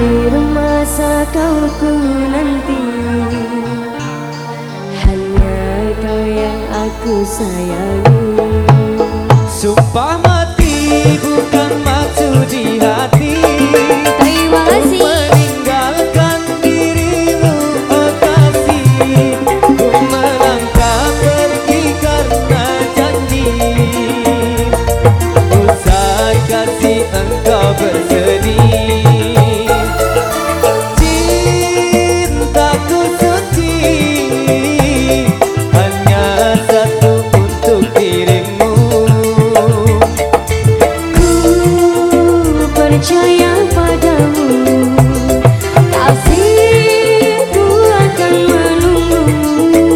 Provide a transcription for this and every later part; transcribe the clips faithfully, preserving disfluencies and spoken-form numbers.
akhir masa kau ku nanti. Hanya kau yang aku sayangi. Sumpah mati bukan maksud di hati. Terima kasih. Meninggalkan dirimu oh kasih. Ku melangkah pergi karena janji. Usai kasih engkau bersedih. Cintaku suci hanya satu untuk dirimu. Percaya padamu, kasihku akan menunggumu.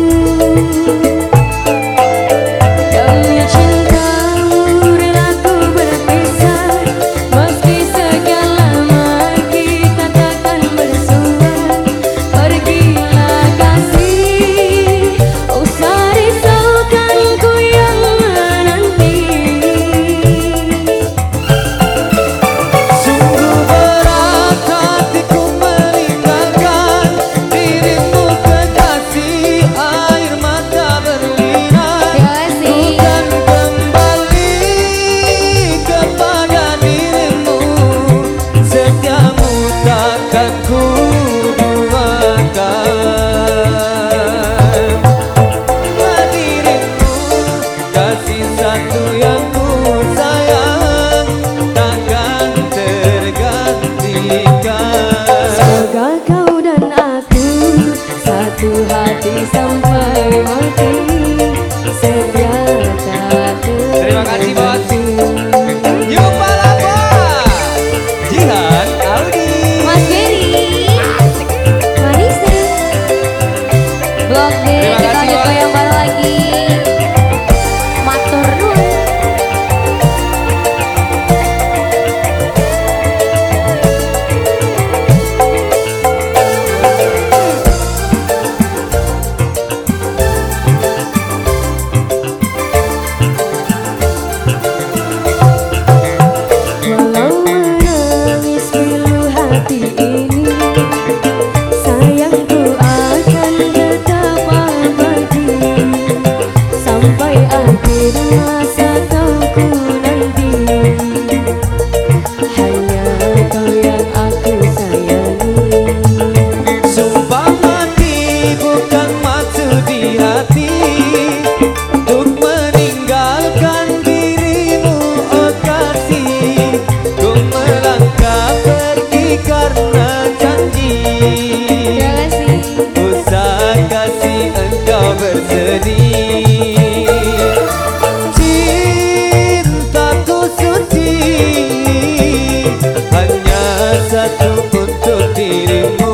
Demi cintamu rela ku berpisah, meski segala kita takkan bersua. Pergilah kasih, usah risaukan ku yang menanti. Satu hati sampai mati, setia tak terganti. Terima kasih bos. Yuk Palapa, Jihan, Aldi, Mas Geri, Marisa, Blok D, kita lanjut ke yang baru lagi. Matur nuwun. Masa kau ku nanti, hanya kau yang aku sayangi. sumpah mati bukan maksud di hati. Untuk meninggalkan dirimu oh kasih. Ku melangkah pergi karena janji. Usai kasih engkau bersedih. Satu untuk dirimu.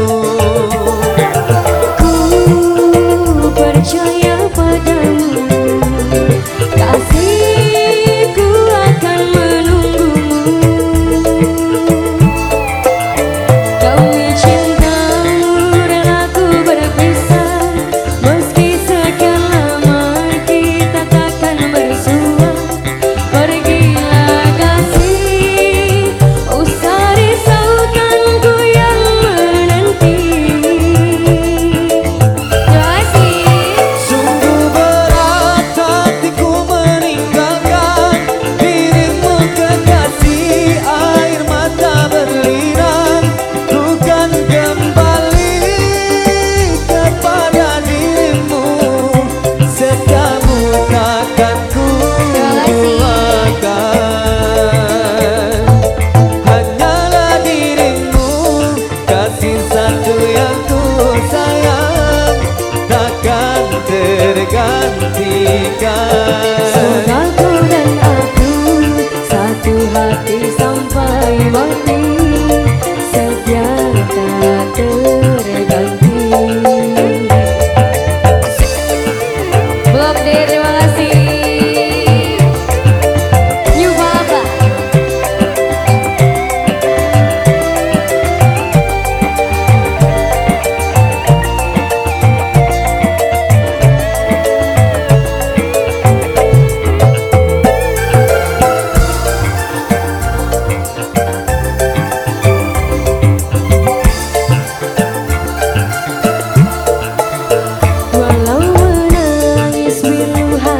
Ku percaya padamu, kasihku akan menunggumu. Demi cintamu rela ku berpisah, meski sekian lama kita takkan bersua. Pergilah kasih, usah risaukan ku yang menanti. Sungguh berat hatiku meninggalkan dirimu kekasih. Air mata berlinang, bukan kembali kepada dirimu. Setiamu takkan ku lupakan. Hanyalah dirimu, kasih satu yang ku sayang, takkan tergantikan. Semoga kau dan aku satu hati sampai mati, setia tak terganti. Blok D, terima kasih. New Palapa.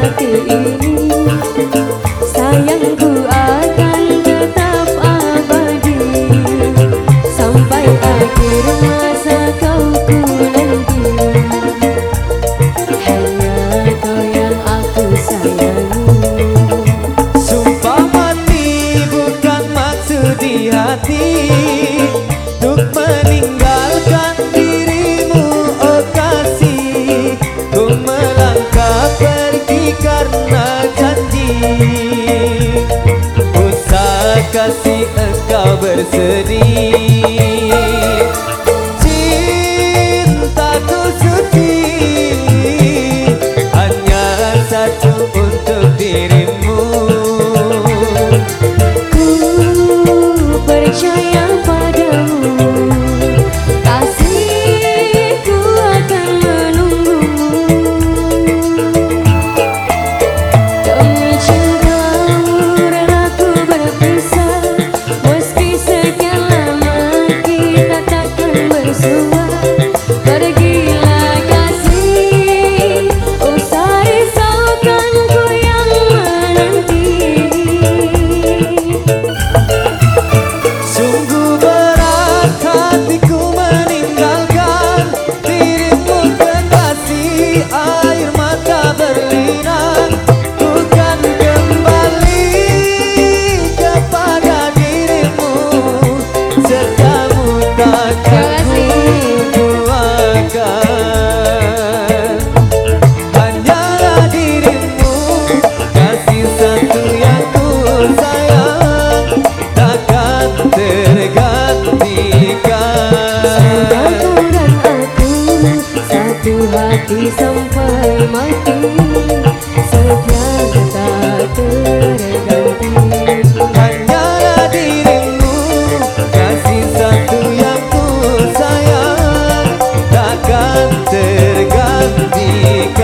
hati ini, sayangku akan tetap abadi sampai akhir masa kau ku nanti. Hanya kau yang aku sayangi. Sumpah mati bukan maksud di hati untuk meninggalkan dirimu, oh kasih. Ku melangkah pergi karena janji, usah kasih engkau bersedih. Cintaku suci hanya satu untuk dirimu. Ku percaya padamu, kasihku akan menunggumu. Demi cintamu rela ku berpisah, meski sekian lama kita takkan bersua. Pergilah kasih, usah risaukan ku yang menanti. Sungguh berat hatiku meninggalkan dirimu kekasih, air mata berlinang. Ku kan kembali kepada dirimu, sertamu takkan ku lupakan. Hanyalah dirimu, kasih satu yang ku sayang, takkan tergantikan. Sudah kau dan aku satu hati sampai mati, setia tak terganti. Hanyalah dirimu, kasih satu yang ku sayang, takkan tergantikan.